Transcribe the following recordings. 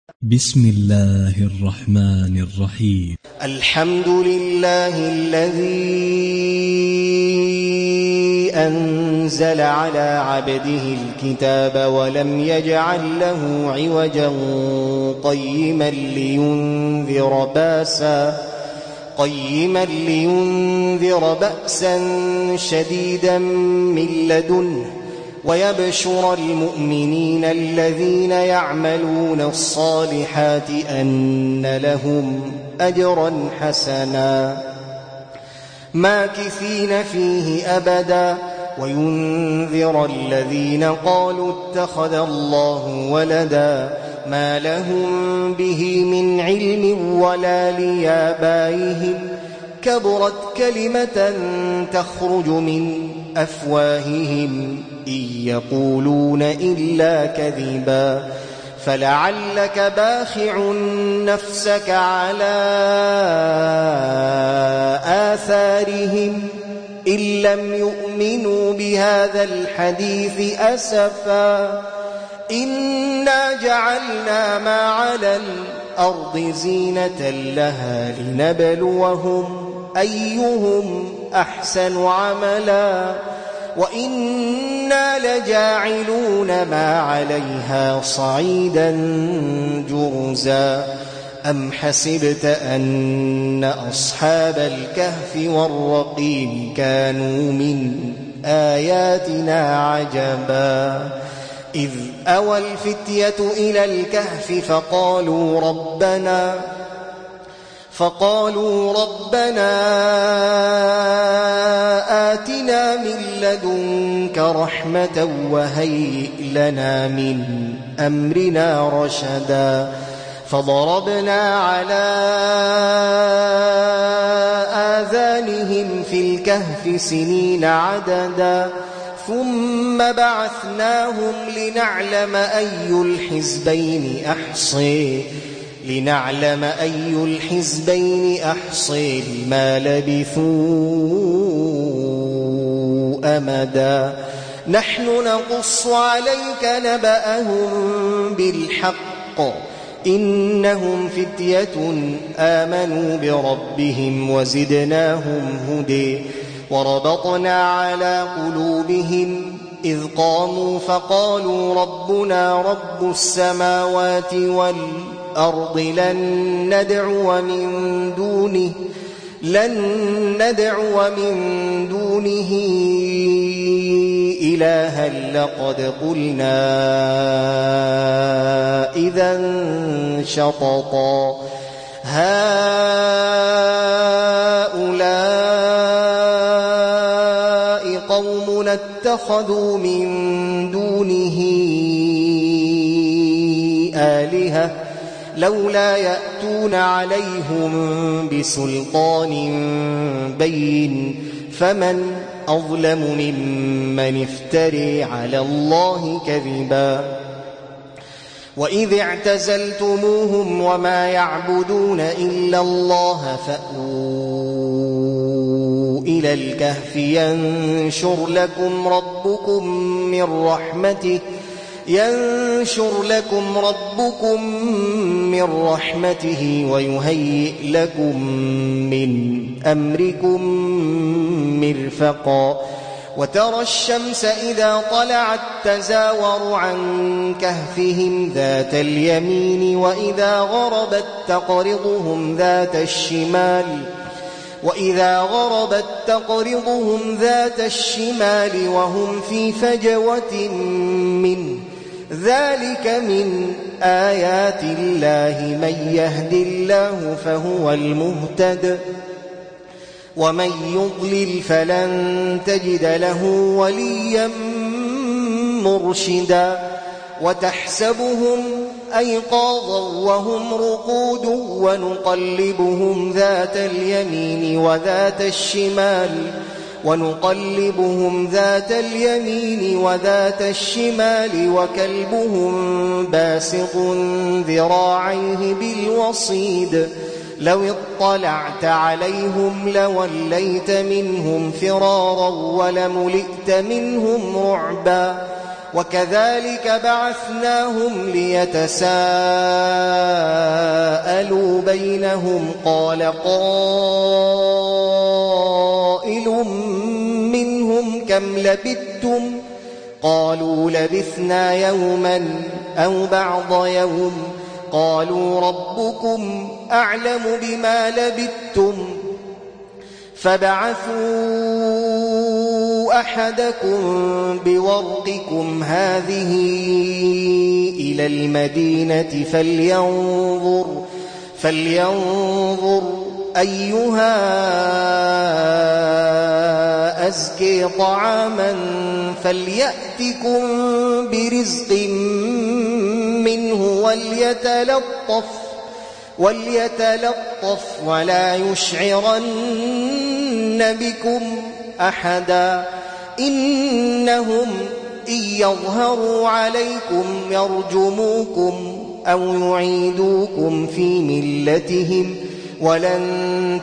بسم الله الرحمن الرحيم. الحمد لله الذي أنزل على عبده الكتاب ولم يجعل له عوجا قيما لينذر بأسا شديدا من لدنه ويبشر المؤمنين الذين يعملون الصالحات أن لهم أجرا حسنا ماكثين فيه أبدا وينذر الذين قالوا اتخذ الله ولدا ما لهم به من علم ولا لآبائهم كبرت كلمة تخرج من أفواههم إن يقولون إلا كذبا فلعلك باخع نفسك على آثارهم إن لم يؤمنوا بهذا الحديث أسفا إنا جعلنا ما على الأرض زينة لها لنبلوهم أيهم أحسن عملا وإنا لجاعلون ما عليها صعيدا جرزا أم حسبت أن أصحاب الكهف والرقيم كانوا من آياتنا عجبا إذ أوى الفتية إلى الكهف فقالوا ربنا آتنا من لدنك رحمة وهيئ لنا من أمرنا رشدا فضربنا على آذانهم في الكهف سنين عددا ثم بعثناهم لنعلم أي الحزبين أحصي لما لبثوا أمدا نحن نقص عليك نبأهم بالحق إنهم فتية آمنوا بربهم وزدناهم هدى وربطنا على قلوبهم إذ قاموا فقالوا ربنا رب السماوات والأرض لن ندعو من دونه إلها لقد قلنا إذا شططا هؤلاء قومنا اتخذوا من دونه آلهة لولا يأتون عليهم بسلطان بين فمن أظلم ممن افتري على الله كذبا وإذ اعتزلتموهم وما يعبدون إلا الله فأووا إلى الكهف ينشر لكم ربكم من رحمته ويهيئ لكم من أمركم مرفقا وترى الشمس إذا طلعت تزاور عن كهفهم ذات اليمين وإذا غربت تقرضهم ذات الشمال وهم في فجوة منه ذلك من آيات الله من يهد الله فهو المهتد ومن يضلل فلن تجد له وليا مرشدا وتحسبهم أيقاظا وهم رقود ونقلبهم ذات اليمين وذات الشمال وكلبهم باسط ذراعيه بالوصيد لو اطلعت عليهم لوليت منهم فرارا ولملئت منهم رعبا وكذلك بعثناهم ليتساءلوا يحول بينهم قال قائل منهم كم لبثتم قالوا لبثنا يوما أو بعض يوم قالوا ربكم أعلم بما لبثتم فابعثوا أحدكم بورقكم هذه إلى المدينة فلينظر أيها أزكي طعاما فليأتكم برزق منه وليتلطف ولا يشعرن بكم أحدا إنهم إن يظهروا عليكم يرجموكم أو يعيدوكم في ملتهم ولن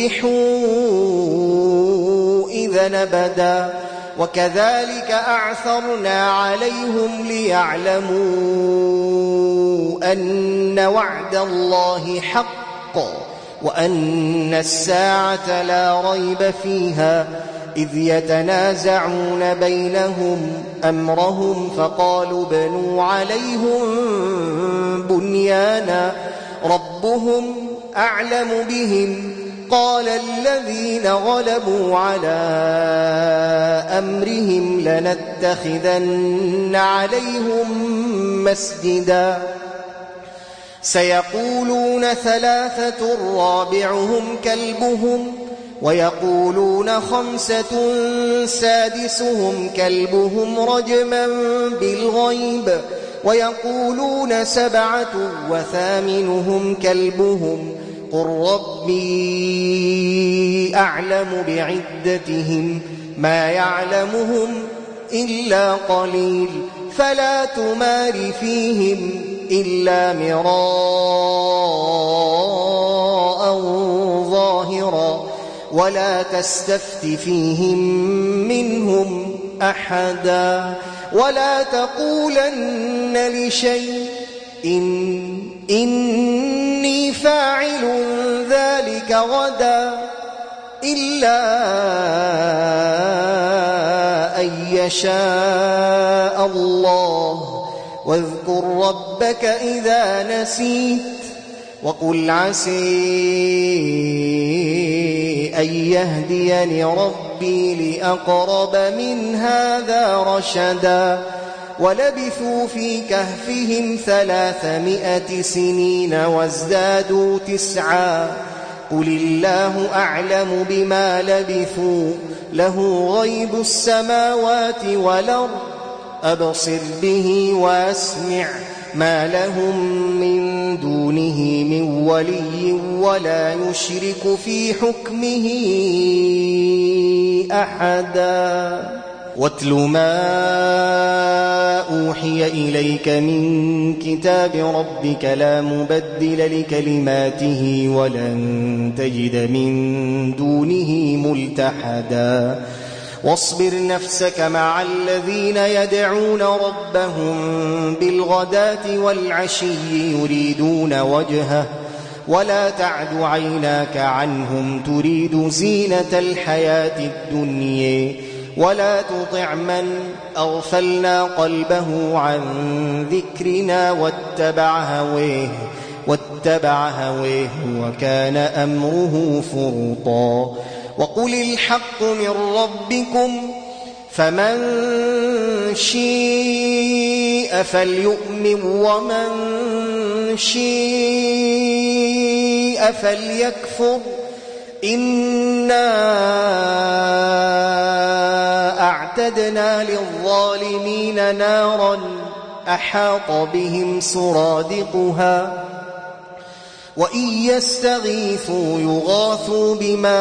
تفلحوا إذا أبدا وكذلك أعثرنا عليهم ليعلموا أن وعد الله حق وأن الساعة لا ريب فيها إذ يتنازعون بينهم أمرهم فقالوا بنوا عليهم بنيانا ربهم أعلم بهم قال الذين غلبوا على أمرهم لنتخذن عليهم مسجدا سيقولون ثلاثة رابعهم كلبهم ويقولون خمسة سادسهم كلبهم رجما بالغيب ويقولون سبعة وثامنهم كلبهم قل ربي أعلم بعدتهم ما يعلمهم إلا قليل فلا تمار فيهم إلا مراء ظاهرا ولا تستفت فيهم منهم أحدا ولا تقولن لشيء إني فاعل ذلك غدا إلا أن يشاء الله واذكر ربك إذا نسيت وقل عسي أن يهديني ربي لأقرب من هذا رشدا ولبثوا في كهفهم 300 سنين وازدادوا 9 قل الله أعلم بما لبثوا له غيب السماوات والأرض أبصر به وأسمع ما لهم من دونه من ولي ولا يشرك في حكمه أحدا واتل ما أوحي إليك من كتاب ربك لا مبدل لكلماته ولن تجد من دونه ملتحدا واصبر نفسك مع الذين يدعون ربهم بالغداة والعشي يريدون وجهه ولا تعد عيناك عنهم تريد زينة الحياة الدنيا ولا تطع من أغفلنا قلبه عن ذكرنا واتبع هويه وكان أمره فرطا وقل الحق من ربكم فمن شاء فليؤمن ومن شاء فليكفر إنا أعتدنا للظالمين نارا أحاط بهم سرادقها وإن يستغيثوا يغاثوا بماء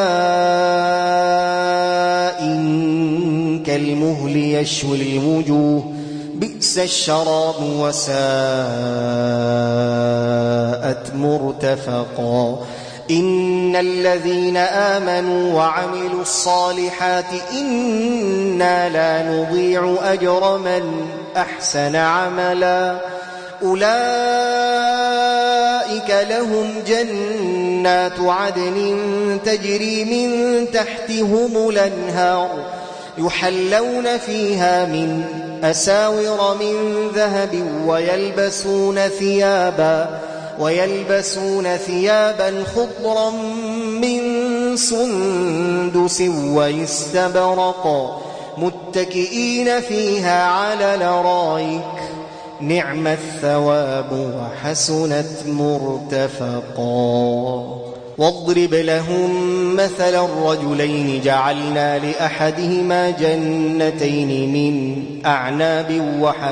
كالمهل يشوي الوجوه بئس الشراب وساءت مرتفقا إن الذين آمنوا وعملوا الصالحات إنا لا نضيع أجر من أحسن عملا أولئك أولئك لهم جنات عدن تجري من تحتهم الأنهار يحلون فيها من أساور من ذهب ويلبسون ثيابا خضرا من سندس واستبرق متكئين فيها على الأرائك نعم الثواب وحسنت مرتفقا. واضرب لهم مثل الرجلين جعلنا لأحدهما جنتين من أعناب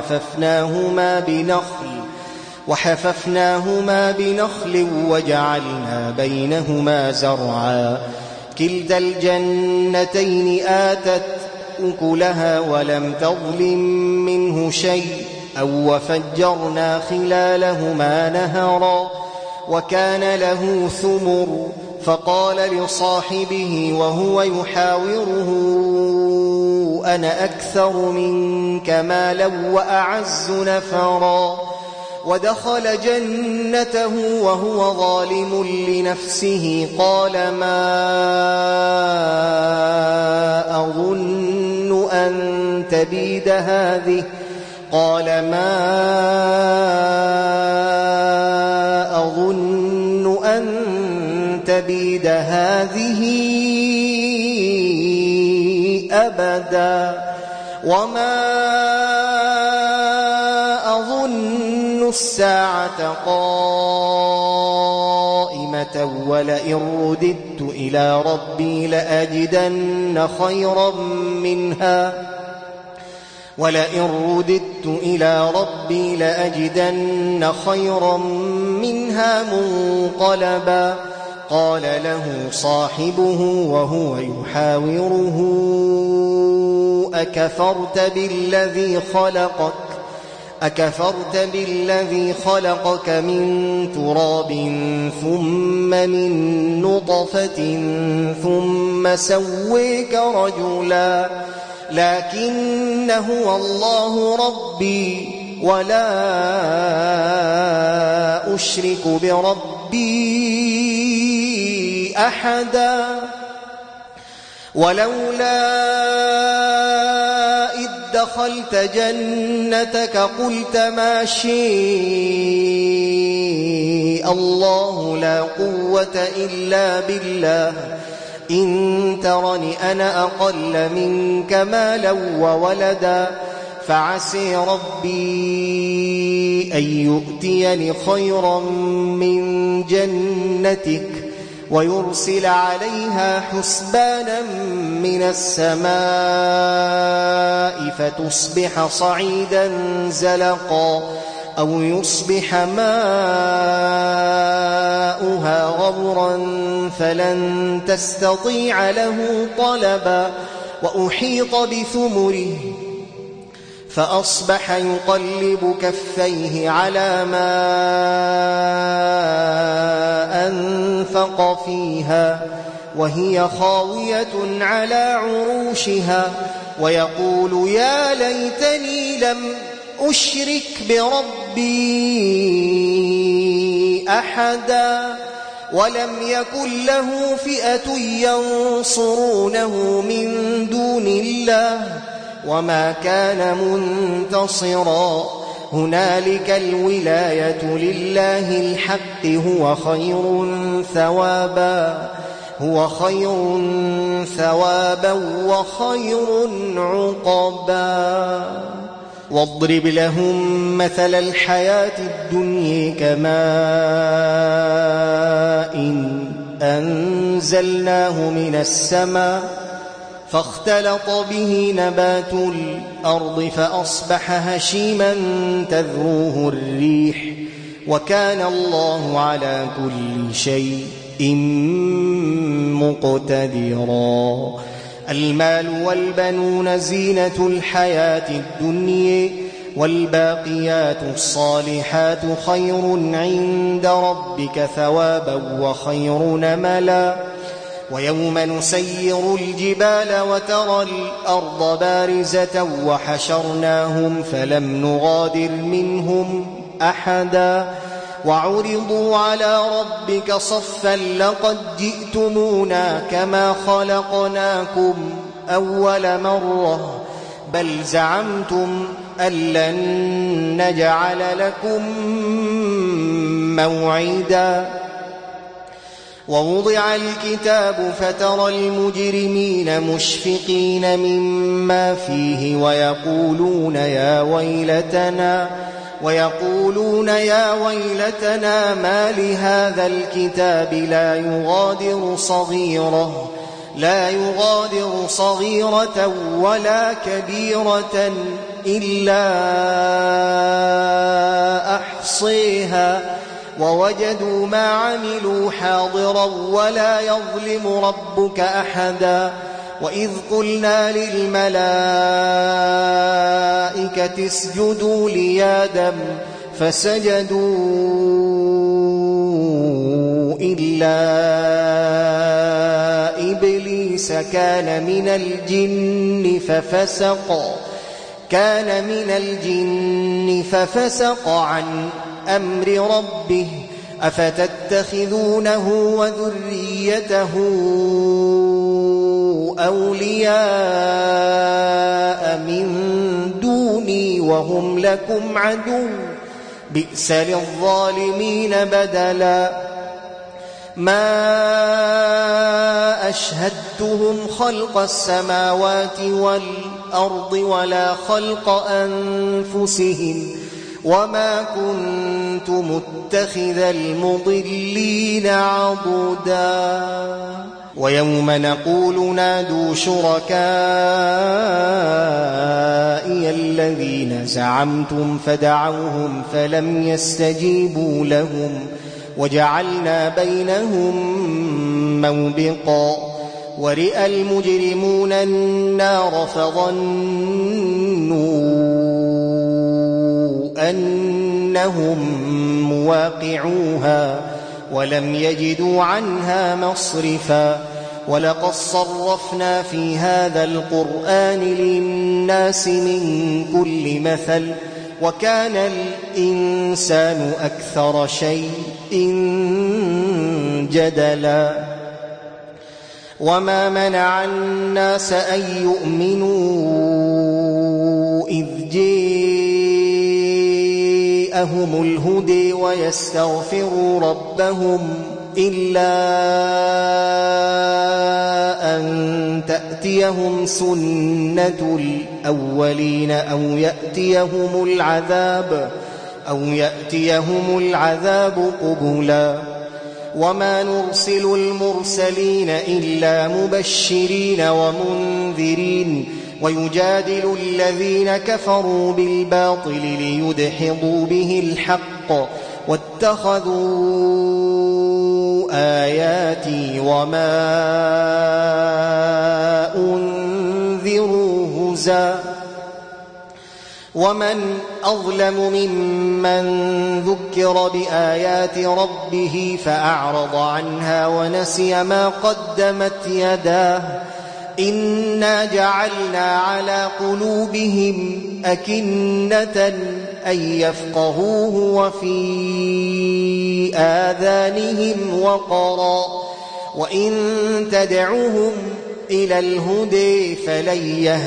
وحففناهما بنخل وجعلنا بينهما زرعا كلتا الجنتين آتت أكلها ولم تظلم منه شيء وفجرنا خلالهما نهرا وكان له ثمر فقال لصاحبه وهو يحاوره أنا أكثر منك مالا وأعز نفرا ودخل جنته وهو ظالم لنفسه قال ما أظن أن تبيد هذه أبدا وما أظن الساعة قائمة ولئن رددت إلى ربي لأجدن خيرا منها منقلبا قال له صاحبه وهو يحاوره أكفرت بالذي خلقك من تراب ثم من نطفة ثم سويك رجلا لكن هو الله ربي ولا أشرك بربي أحدا ولولا إذ دخلت جنتك قلت ما شاء الله لا قوة إلا بالله إن ترني أنا أقل منك مالا وولدا فعسي ربي أن يؤتيني خيرا من جنتك ويرسل عليها حسبانا من السماء فتصبح صعيدا زلقا أو يصبح ماؤها غورا فلن تستطيع له طلبا وأحيط بثمره فأصبح يقلب كفيه على ما أنفق فيها وهي خاوية على عروشها ويقول يا ليتني لم أشرك بربي أحدا ولم يكن له فئة ينصرونه من دون الله وما كان منتصرا هنالك الولاية لله الحق هو خير ثوابا وخير عقبا. واضرب لهم مثل الحياة الدنيا كماء أنزلناه من السماء فاختلط به نبات الأرض فأصبح هشيما تذروه الريح وكان الله على كل شيء مقتدرا. المال والبنون زينة الحياة الدنيا والباقيات الصالحات خير عند ربك ثوابا وخير نملا. ويوم نسير الجبال وترى الأرض بارزة وحشرناهم فلم نغادر منهم أحدا وعرضوا على ربك صفا لقد جئتمونا كما خلقناكم أول مرة بل زعمتم أن لن نجعل لكم موعدا ووضع الكتاب فترى المجرمين مشفقين مما فيه ويقولون يا ويلتنا ما لهذا الكتاب لا يغادر صغيرة ولا كبيرة إلا أحصيها ووجدوا ما عملوا حاضرا ولا يظلم ربك أحدا وإذ قلنا للملائكة اسجدوا لآدم فسجدوا إلا إبليس كان من الجن ففسق عن أمر ربه أفتتخذونه وذريته أولياء من دوني وهم لكم عدو بئس للظالمين بدلا ما أشهدتهم خلق السماوات والأرض ولا خلق أنفسهم وما كنت متخذ المضلين عضدا ويوم نقول نادوا شركائي الذين زعمتم فدعوهم فلم يستجيبوا لهم وجعلنا بينهم موبقا ورئ المجرمون النار فظنوا أنهم مواقعوها ولم يجدوا عنها مصرفا ولقد صرفنا في هذا القرآن للناس من كل مثل وكان الإنسان أكثر شيء جدلا وما منع الناس أن يؤمنوا إذ جاءهم الهدى ويستغفروا ربهم إلا أن تأتيهم سنة الأولين أو يأتيهم العذاب قبلا وما نرسل المرسلين إلا مبشرين ومنذرين ويجادل الذين كفروا بالباطل ليدحضوا به الحق واتخذوا آياتي وما أنذروا هزوا ومن أظلم ممن ذكر بآيات ربه فأعرض عنها ونسي ما قدمت يداه إنا جعلنا على قلوبهم أكنة أن يفقهوه وفي آذانهم وقرا وإن تدعوهم إلى الهدى فلن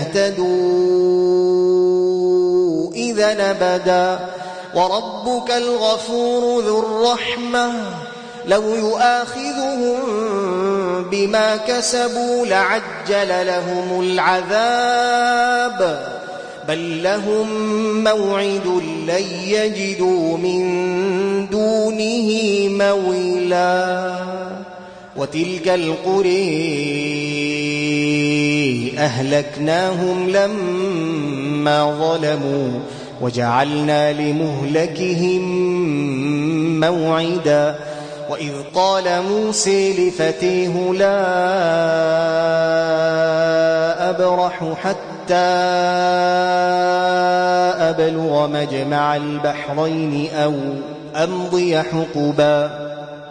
يهتدوا إذا أبدا وربك الغفور ذو الرحمة لو يؤاخذهم بما كسبوا لعجل لهم العذاب بل لهم موعد لن يجدوا من دونه موئلا وتلك القرى أهلكناهم لما ظلموا وجعلنا لمهلكهم موعدا وإذ قال موسى لفتيه لا أبرح حتى أبلغ مجمع البحرين أو أمضي حقبا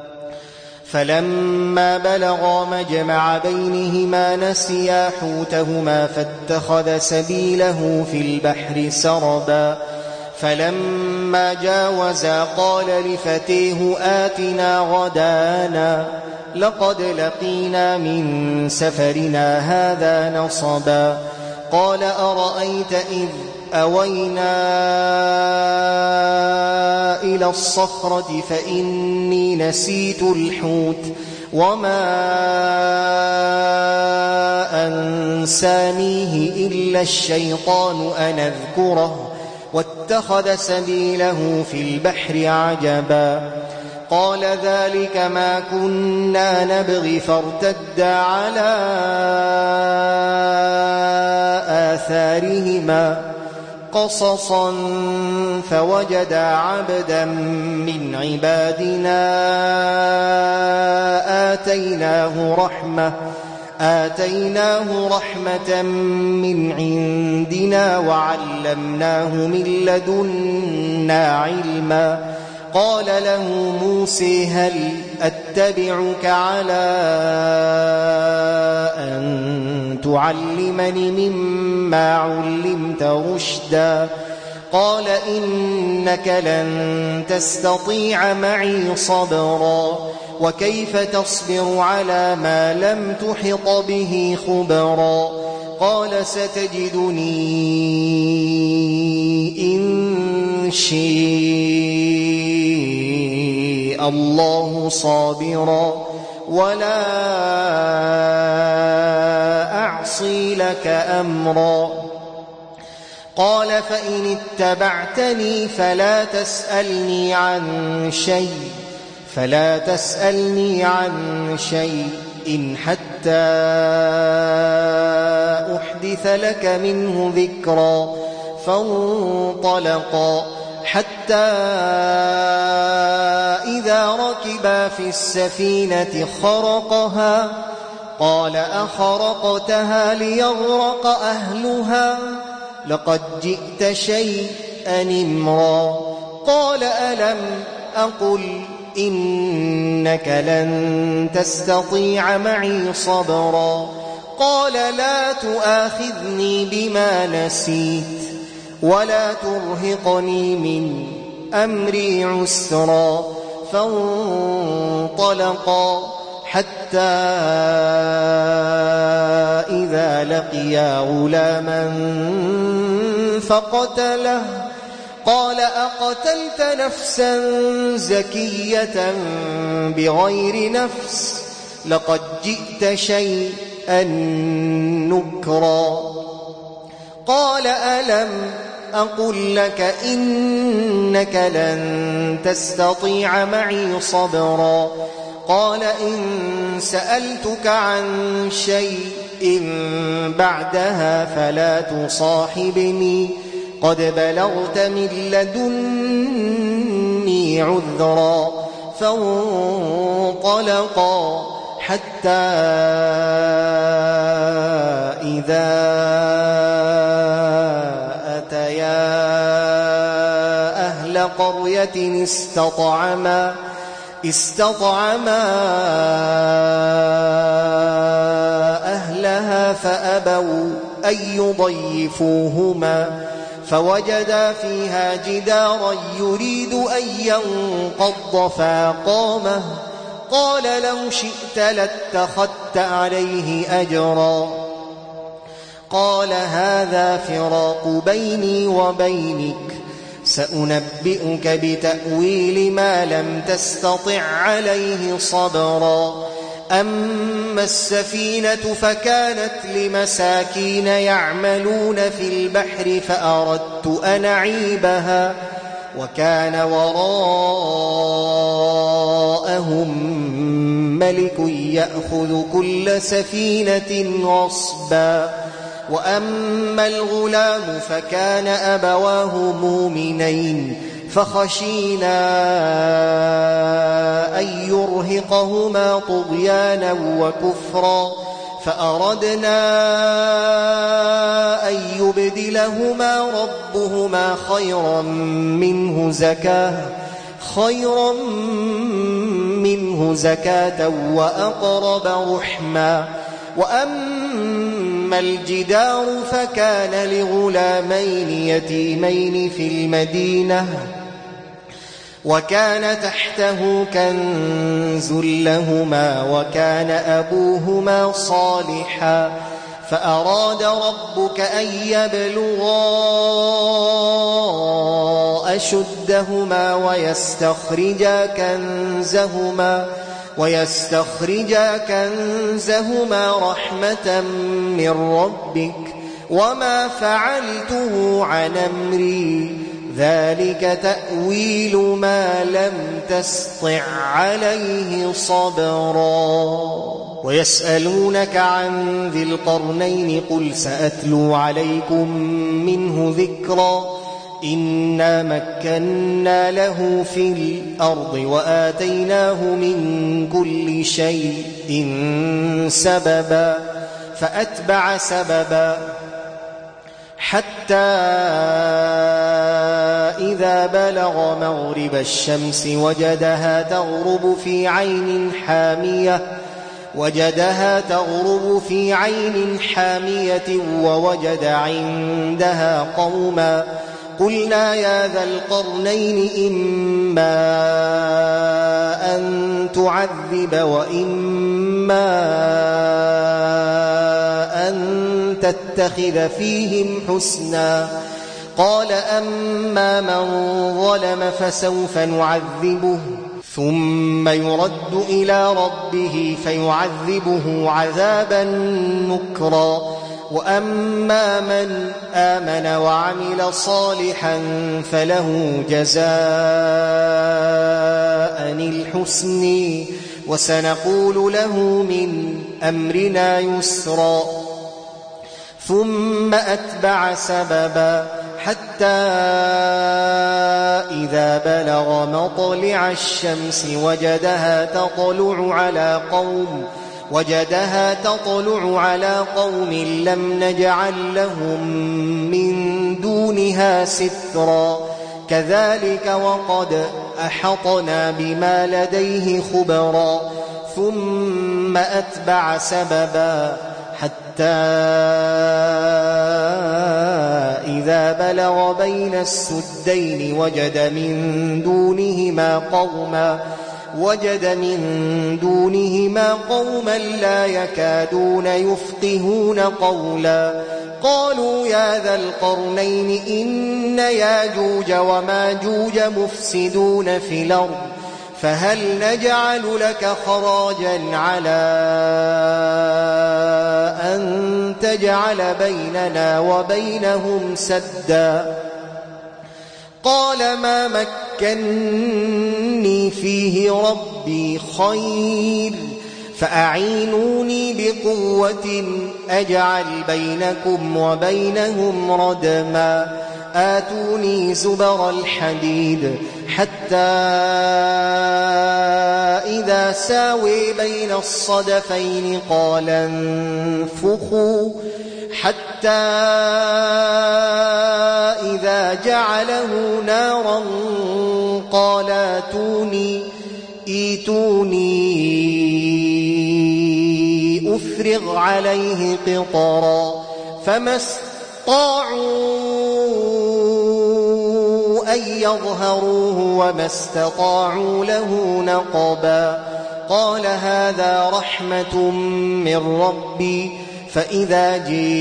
فلما بلغا مجمع بينهما نسيا حوتهما فاتخذ سبيله في البحر سربا فلما جاوزا قال لفتيه آتنا غدانا لقد لقينا من سفرنا هذا نصبا قال أرأيت إذ أوينا إلى الصخرة فإني نسيت الحوت وما أنسانيه إلا الشيطان أن أذكره واتخذ سبيله في البحر عجبا قال ذلك ما كنا نبغي فارتدا على آثارهما قصصا فوجدا عبدا من عبادنا آتيناه رحمة من عندنا وعلمناه من لدنا علما قال له موسى هل أتبعك على أن تعلمني مما علمت رشدا قال إنك لن تستطيع معي صبرا وكيف تصبر على ما لم تحط به خبرا قال ستجدني إن شاء الله صابرا ولا أعصي لك أمرا قال فإن اتبعتني فلا تسألني عن شيء إن حتى أحدث لك منه ذكرا فانطلقا حتى إذا ركبا في السفينة خرقها قال أخرقتها ليغرق أهلها لقد جئت شيئا إمرا قال ألم أقل إنك لن تستطيع معي صبرا قال لا تؤاخذني بما نسيت ولا ترهقني من أمري عسرا فانطلقا حتى إذا لقيا غلاما فقتله قال أقتلت نفسا زكية بغير نفس لقد جئت شيئا نكرا قال ألم أقل لك إنك لن تستطيع معي صبرا قال إن سألتك عن شيء بعدها فلا تصاحبني قد بلغت من لدني عذرا فانطلقا حتى إذا أتيا أهل قرية استطعما أهلها فأبوا أن يضيفوهما فوجدا فيها جدارا يريد أن ينقض فأقامه قال لو شئت لاتخذت عليه أجرا قال هذا فراق بيني وبينك سأنبئك بتأويل ما لم تستطع عليه صبرا أما السفينة فكانت لمساكين يعملون في البحر فأردت أن أعيبها وكان وراءهم ملك يأخذ كل سفينة غصبا وأما الغلام فكان أبواه مؤمنين فخشينا أن يرهقهما طغيانا وكفرا فأردنا أن يبدلهما ربهما خيرا منه زكاة وأقرب رحما وأما ثم الجدار فكان لغلامين يتيمين في المدينة وكان تحته كنز لهما وكان أبوهما صالحا فأراد ربك أن يبلغا أشدهما ويستخرجا كنزهما رحمة من ربك وما فعلته عن أمري ذلك تأويل ما لم تسطع عليه صبرا ويسألونك عن ذي القرنين قل سأتلو عليكم منه ذكرا إنا مكنا له في الأرض وآتيناه من كل شيء سببا فأتبع سببا حتى إذا بلغ مغرب الشمس وجدها تغرب في عين حامية ووجد عندها قوما قلنا يا ذا القرنين إما أن تعذب وإما أن تتخذ فيهم حسنا قال أما من ظلم فسوف نعذبه ثم يرد إلى ربه فيعذبه عذابا نكرا وأما من آمن وعمل صالحا فله جزاء الحسن وسنقول له من أمرنا يسرا ثم أتبع سببا حتى إذا بلغ مطلع الشمس وجدها تطلع على قوم لم نجعل لهم من دونها سترا كذلك وقد أحطنا بما لديه خبرا ثم أتبع سببا حتى إذا بلغ بين السدين وجد من دونهما قوما لا يكادون يفقهون قولا قالوا يا ذا القرنين إن ياجوج وماجوج مفسدون في الأرض فهل نجعل لك خراجا على أن تجعل بيننا وبينهم سدا قال ما مكنني فيه ربي خير فأعينوني بقوة أجعل بينكم وبينهم ردما آتوني زبر الحديد حتى إذا ساوي بين الصدفين قال انفخوا حتى إذا جعله نارا قال ائتوني أفرغ عليه قطرا فما استطاعوا أن يظهروه وما استطاعوا له نقبا قال هذا رحمة من ربي فإذا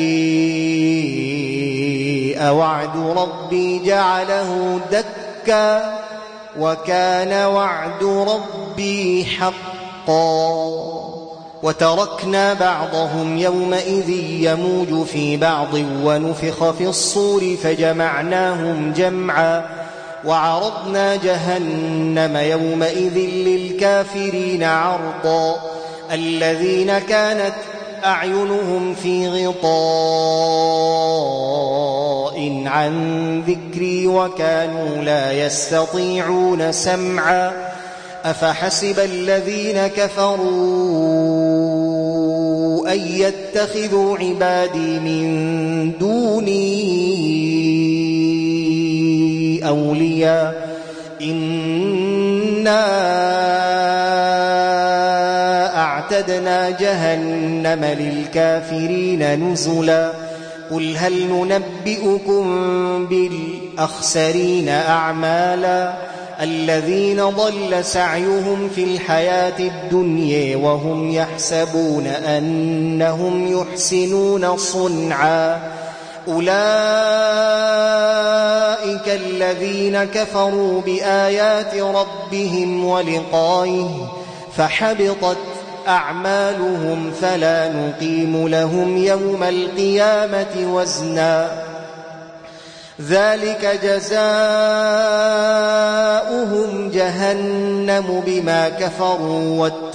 جاء وعد ربي جعله دكا وكان وعد ربي حقا وتركنا بعضهم يومئذ يموج في بعض ونفخ في الصور فجمعناهم جمعا وعرضنا جهنم يومئذ للكافرين عرضا الذين كانت أعينهم في غطاء عن ذكري وكانوا لا يستطيعون سمعا أفحسب الذين كفروا أن يتخذوا عبادي من دوني أولياء إنا وأعتدنا جهنم للكافرين نزلا قل هل ننبئكم بالأخسرين أعمالا الذين ضل سعيهم في الحياة الدنيا وهم يحسبون أنهم يحسنون صنعا أولئك الذين كفروا بآيات ربهم ولقائه فحبطت أعمالهم فلا نقيم لهم يوم القيامة وزنا ذلك جزاؤهم جهنم بما كفروا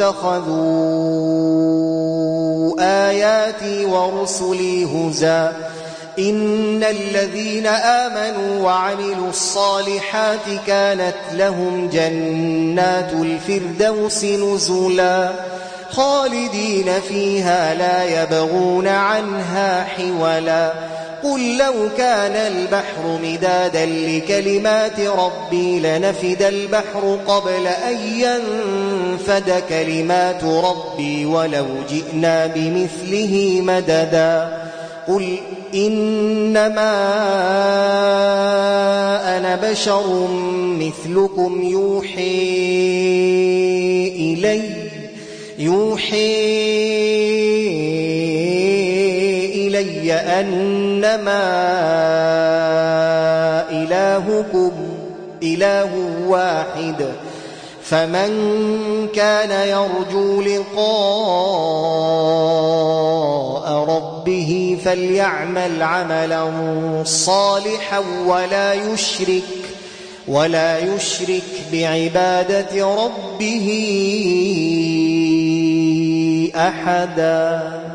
واتخذوا آياتي ورسلي هزوا إن الذين آمنوا وعملوا الصالحات كانت لهم جنات الفردوس نزلا خالدين فيها لا يبغون عنها حولا قل لو كان البحر مدادا لكلمات ربي لنفد البحر قبل أن ينفد كلمات ربي ولو جئنا بمثله مددا قل إنما أنا بشر مثلكم يوحي إلي أنما إلهكم إله واحد فمن كان يرجو لقاء ربه فليعمل عملا صالحا ولا يشرك بعبادة ربه أحدا.